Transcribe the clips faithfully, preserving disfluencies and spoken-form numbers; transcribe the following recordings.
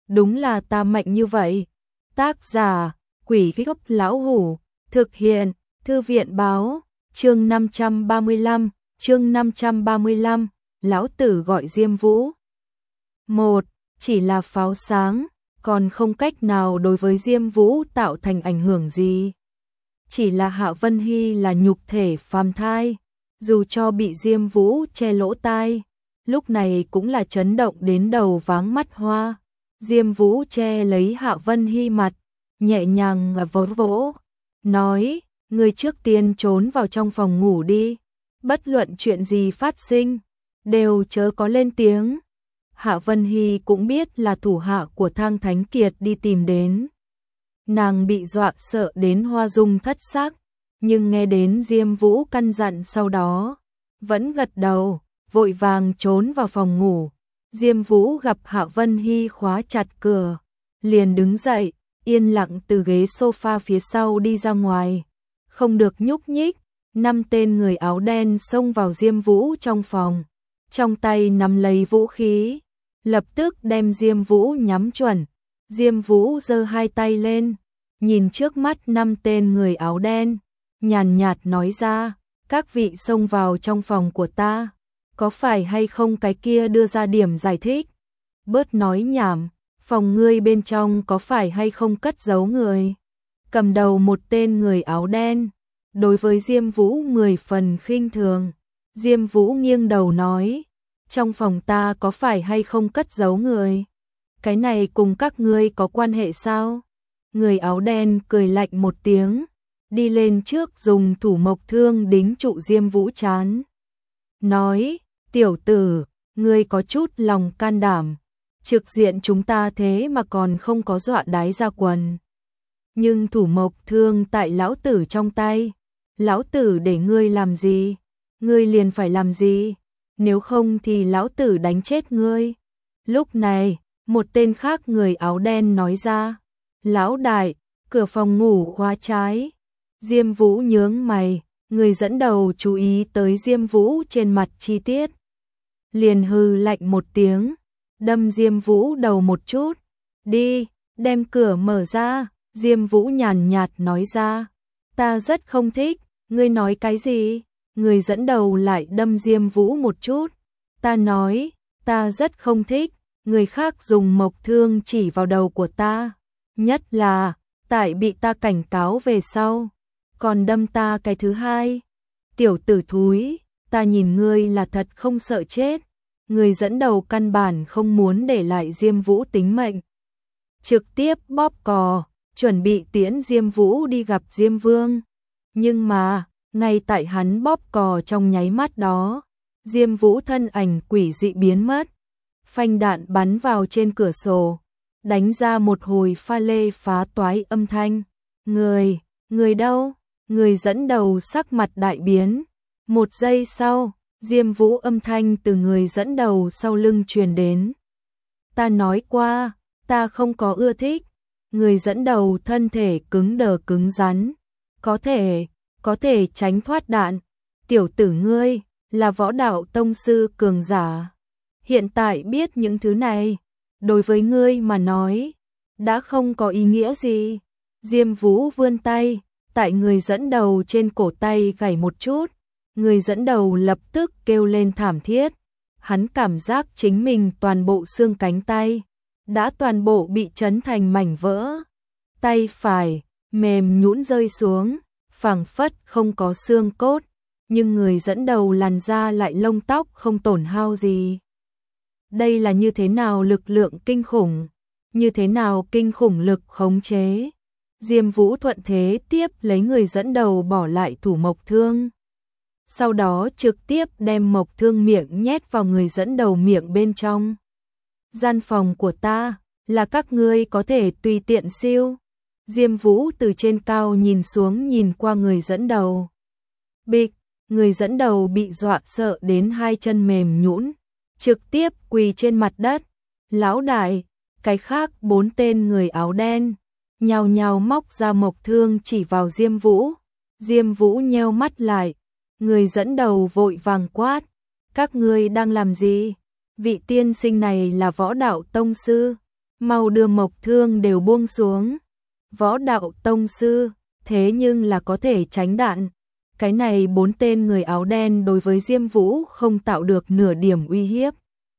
đúng là ta mạnh như vậy. Tác giả, Quỷ Gốc Lão Hủ, thực hiện, Thư viện báo, chương năm trăm ba mươi lăm, chương năm trăm ba mươi lăm, lão tử gọi Diêm Vũ. Một, chỉ là pháo sáng, còn không cách nào đối với Diêm Vũ tạo thành ảnh hưởng gì. Chỉ là Hạ Vân Hy là nhục thể phàm thai, dù cho bị Diêm Vũ che lỗ tai, lúc này cũng là chấn động đến đầu váng mắt hoa. Diêm Vũ che lấy Hạ Vân Hy mặt, nhẹ nhàng vỗ vỗ, nói, người trước tiên trốn vào trong phòng ngủ đi, bất luận chuyện gì phát sinh, đều chớ có lên tiếng. Hạ Vân Hy cũng biết là thủ hạ của Thang Thánh Kiệt đi tìm đến. Nàng bị dọa sợ đến hoa dung thất sắc, nhưng nghe đến Diêm Vũ căn dặn sau đó, vẫn gật đầu, vội vàng trốn vào phòng ngủ. Diêm Vũ gặp Hạ Vân Hy khóa chặt cửa, liền đứng dậy, yên lặng từ ghế sofa phía sau đi ra ngoài, không được nhúc nhích. Năm tên người áo đen xông vào Diêm Vũ trong phòng, trong tay nắm lấy vũ khí, lập tức đem Diêm Vũ nhắm chuẩn. Diêm Vũ giơ hai tay lên, nhìn trước mắt năm tên người áo đen, nhàn nhạt nói ra, các vị xông vào trong phòng của ta, có phải hay không cái kia đưa ra điểm giải thích. Bớt nói nhảm, phòng ngươi bên trong có phải hay không cất giấu người. Cầm đầu một tên người áo đen, đối với Diêm Vũ mười phần khinh thường. Diêm Vũ nghiêng đầu nói, trong phòng ta có phải hay không cất giấu người? Cái này cùng các ngươi có quan hệ sao? Người áo đen cười lạnh một tiếng, đi lên trước dùng thủ mộc thương đính trụ Diêm Vũ trán. Nói, tiểu tử, ngươi có chút lòng can đảm, trực diện chúng ta thế mà còn không có dọa đái ra quần. Nhưng thủ mộc thương tại lão tử trong tay, lão tử để ngươi làm gì, ngươi liền phải làm gì, nếu không thì lão tử đánh chết ngươi. Lúc này, một tên khác người áo đen nói ra, lão đại, cửa phòng ngủ khóa trái. Diêm Vũ nhướng mày, người dẫn đầu chú ý tới Diêm Vũ trên mặt chi tiết, liền hừ lạnh một tiếng, đâm Diêm Vũ đầu một chút. Đi, đem cửa mở ra. Diêm Vũ nhàn nhạt nói ra, ta rất không thích. Ngươi nói cái gì? Người dẫn đầu lại đâm Diêm Vũ một chút. Ta nói, ta rất không thích người khác dùng mộc thương chỉ vào đầu của ta, nhất là tại bị ta cảnh cáo về sau, còn đâm ta cái thứ hai. Tiểu tử thúi, ta nhìn ngươi là thật không sợ chết. Người dẫn đầu căn bản không muốn để lại Diêm Vũ tính mệnh, trực tiếp bóp cò, chuẩn bị tiễn Diêm Vũ đi gặp Diêm Vương. Nhưng mà, ngay tại hắn bóp cò trong nháy mắt đó, Diêm Vũ thân ảnh quỷ dị biến mất. Phanh đạn bắn vào trên cửa sổ, đánh ra một hồi pha lê phá toái âm thanh. Người, người đâu? Người dẫn đầu sắc mặt đại biến. Một giây sau, Diêm Vũ âm thanh từ người dẫn đầu sau lưng truyền đến. Ta nói qua, ta không có ưa thích. Người dẫn đầu thân thể cứng đờ cứng rắn. Có thể, có thể tránh thoát đạn. Tiểu tử ngươi, là võ đạo tông sư cường giả. Hiện tại biết những thứ này, đối với ngươi mà nói, đã không có ý nghĩa gì. Diêm Vũ vươn tay, tại người dẫn đầu trên cổ tay gảy một chút. Người dẫn đầu lập tức kêu lên thảm thiết. Hắn cảm giác chính mình toàn bộ xương cánh tay đã toàn bộ bị chấn thành mảnh vỡ. Tay phải mềm nhũn rơi xuống, phảng phất không có xương cốt, nhưng người dẫn đầu làn da lại lông tóc không tổn hao gì. Đây là như thế nào lực lượng kinh khủng, như thế nào kinh khủng lực khống chế. Diêm Vũ thuận thế tiếp lấy người dẫn đầu bỏ lại thủ mộc thương, sau đó trực tiếp đem mộc thương miệng nhét vào người dẫn đầu miệng bên trong. Gian phòng của ta, là các ngươi có thể tùy tiện siêu. Diêm Vũ từ trên cao nhìn xuống nhìn qua người dẫn đầu. Bịch, người dẫn đầu bị dọa sợ đến hai chân mềm nhũn, trực tiếp quỳ trên mặt đất. Lão đại, cái khác bốn tên người áo đen nhào nhào móc ra mộc thương chỉ vào Diêm Vũ. Diêm Vũ nheo mắt lại, người dẫn đầu vội vàng quát, các ngươi đang làm gì? Vị tiên sinh này là võ đạo tông sư, mau đưa mộc thương đều buông xuống. Võ đạo tông sư, thế nhưng là có thể tránh đạn. Cái này bốn tên người áo đen đối với Diêm Vũ không tạo được nửa điểm uy hiếp.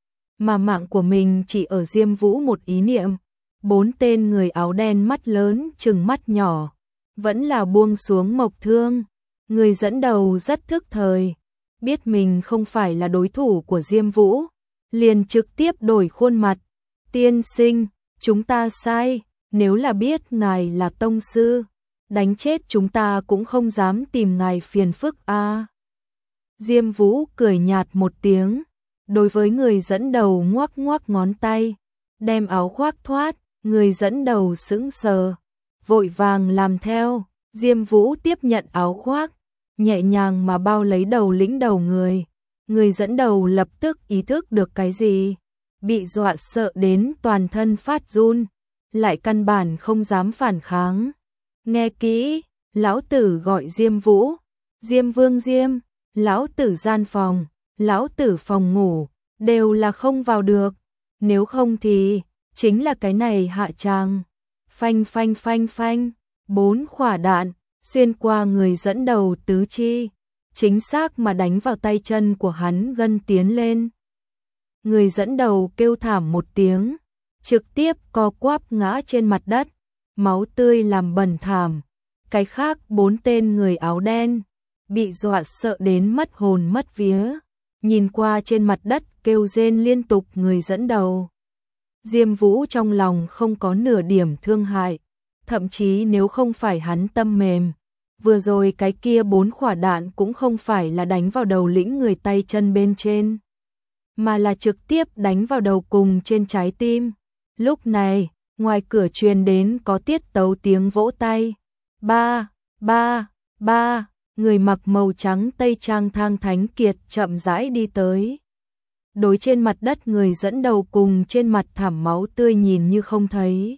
Mà mạng của mình chỉ ở Diêm Vũ một ý niệm. Bốn tên người áo đen mắt lớn chừng mắt nhỏ, vẫn là buông xuống mộc thương. Người dẫn đầu rất thức thời, biết mình không phải là đối thủ của Diêm Vũ, liền trực tiếp đổi khuôn mặt. Tiên sinh, chúng ta sai, nếu là biết ngài là tông sư, đánh chết chúng ta cũng không dám tìm ngài phiền phức a. À. Diêm Vũ cười nhạt một tiếng, đối với người dẫn đầu ngoắc ngoắc ngón tay, đem áo khoác thoát, người dẫn đầu sững sờ, vội vàng làm theo. Diêm Vũ tiếp nhận áo khoác, nhẹ nhàng mà bao lấy đầu lĩnh đầu người. Người dẫn đầu lập tức ý thức được cái gì, bị dọa sợ đến toàn thân phát run, lại căn bản không dám phản kháng. Nghe kỹ, lão tử gọi Diêm Vũ, Diêm Vương Diêm, lão tử gian phòng, lão tử phòng ngủ, đều là không vào được, nếu không thì chính là cái này hạ tràng. Phanh phanh phanh phanh, bốn quả đạn xuyên qua người dẫn đầu tứ chi, chính xác mà đánh vào tay chân của hắn gân tiến lên. Người dẫn đầu kêu thảm một tiếng, trực tiếp co quắp ngã trên mặt đất, máu tươi làm bẩn thảm. Cái khác bốn tên người áo đen bị dọa sợ đến mất hồn mất vía, nhìn qua trên mặt đất kêu rên liên tục người dẫn đầu. Diêm Vũ trong lòng không có nửa điểm thương hại, thậm chí nếu không phải hắn tâm mềm, vừa rồi cái kia bốn quả đạn cũng không phải là đánh vào đầu lĩnh người tay chân bên trên, mà là trực tiếp đánh vào đầu cùng trên trái tim. Lúc này, ngoài cửa truyền đến có tiết tấu tiếng vỗ tay. Ba, ba, ba, người mặc màu trắng tây trang Thang Thánh Kiệt chậm rãi đi tới. Đối trên mặt đất người dẫn đầu cùng trên mặt thảm máu tươi nhìn như không thấy,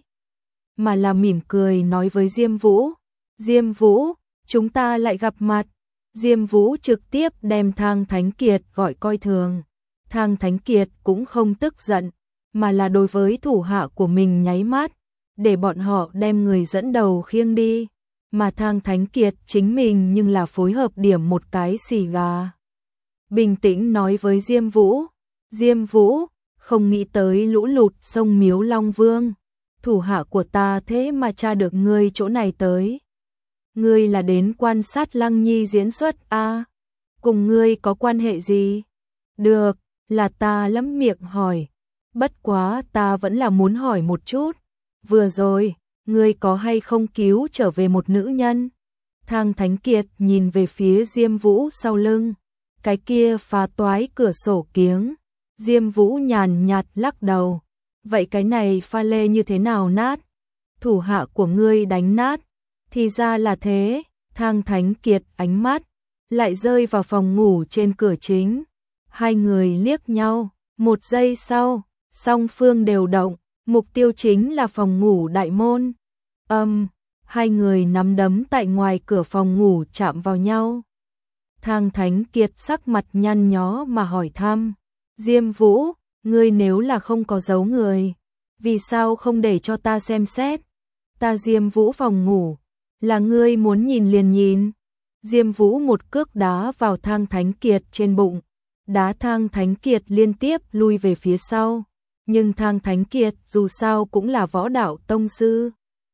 mà là mỉm cười nói với Diêm Vũ. Diêm Vũ, chúng ta lại gặp mặt. Diêm Vũ trực tiếp đem Thang Thánh Kiệt gọi coi thường. Thang Thánh Kiệt cũng không tức giận, mà là đối với thủ hạ của mình nháy mắt, để bọn họ đem người dẫn đầu khiêng đi. Mà Thang Thánh Kiệt chính mình nhưng là phối hợp điểm một cái xì gà. Bình tĩnh nói với Diêm Vũ. Diêm Vũ, không nghĩ tới lũ lụt sông Miếu Long Vương. Thủ hạ của ta thế mà tra được ngươi chỗ này tới. Ngươi là đến quan sát Lăng Nhi diễn xuất a? À? Cùng ngươi có quan hệ gì? Được, là ta lắm miệng hỏi. Bất quá ta vẫn là muốn hỏi một chút. Vừa rồi, ngươi có hay không cứu trở về một nữ nhân? Thang Thánh Kiệt nhìn về phía Diêm Vũ sau lưng. Cái kia phá toái cửa sổ kiếng. Diêm Vũ nhàn nhạt lắc đầu. Vậy cái này pha lê như thế nào nát? Thủ hạ của ngươi đánh nát. Thì ra là thế. Thang Thánh Kiệt ánh mắt lại rơi vào phòng ngủ trên cửa chính. Hai người liếc nhau. Một giây sau, song phương đều động. Mục tiêu chính là phòng ngủ đại môn. Âm, um, hai người nắm đấm tại ngoài cửa phòng ngủ chạm vào nhau. Thang Thánh Kiệt sắc mặt nhăn nhó mà hỏi thăm. Diêm Vũ, ngươi nếu là không có giấu người, vì sao không để cho ta xem xét? Ta Diêm Vũ phòng ngủ, là ngươi muốn nhìn liền nhìn. Diêm Vũ một cước đá vào Thang Thánh Kiệt trên bụng, đá Thang Thánh Kiệt liên tiếp lui về phía sau. Nhưng Thang Thánh Kiệt dù sao cũng là võ đạo tông sư.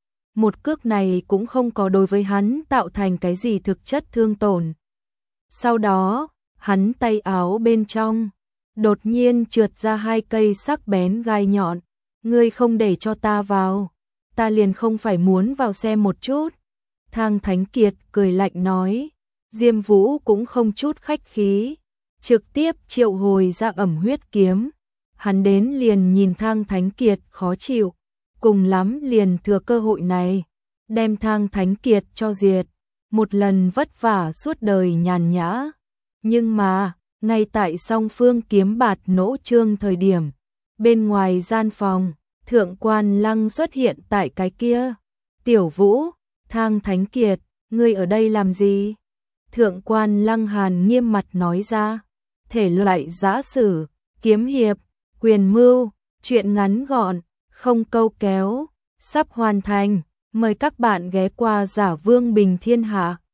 Một cước này cũng không có đối với hắn tạo thành cái gì thực chất thương tổn. Sau đó, hắn tay áo bên trong đột nhiên trượt ra hai cây sắc bén gai nhọn. Ngươi không để cho ta vào, ta liền không phải muốn vào xem một chút. Thang Thánh Kiệt cười lạnh nói. Diêm Vũ cũng không chút khách khí, trực tiếp triệu hồi ra ẩm huyết kiếm. Hắn đến liền nhìn Thang Thánh Kiệt khó chịu, cùng lắm liền thừa cơ hội này, đem Thang Thánh Kiệt cho diệt. Một lần vất vả suốt đời nhàn nhã. Nhưng mà, ngay tại song phương kiếm bạt nỗ trương thời điểm, bên ngoài gian phòng, Thượng Quan Lăng xuất hiện tại cái kia. Tiểu Vũ, Thang Thánh Kiệt, ngươi ở đây làm gì? Thượng Quan Lăng hàn nghiêm mặt nói ra. Thể loại giã sử, kiếm hiệp, quyền mưu, chuyện ngắn gọn, không câu kéo, sắp hoàn thành. Mời các bạn ghé qua Giả Vương Bình Thiên Hạ.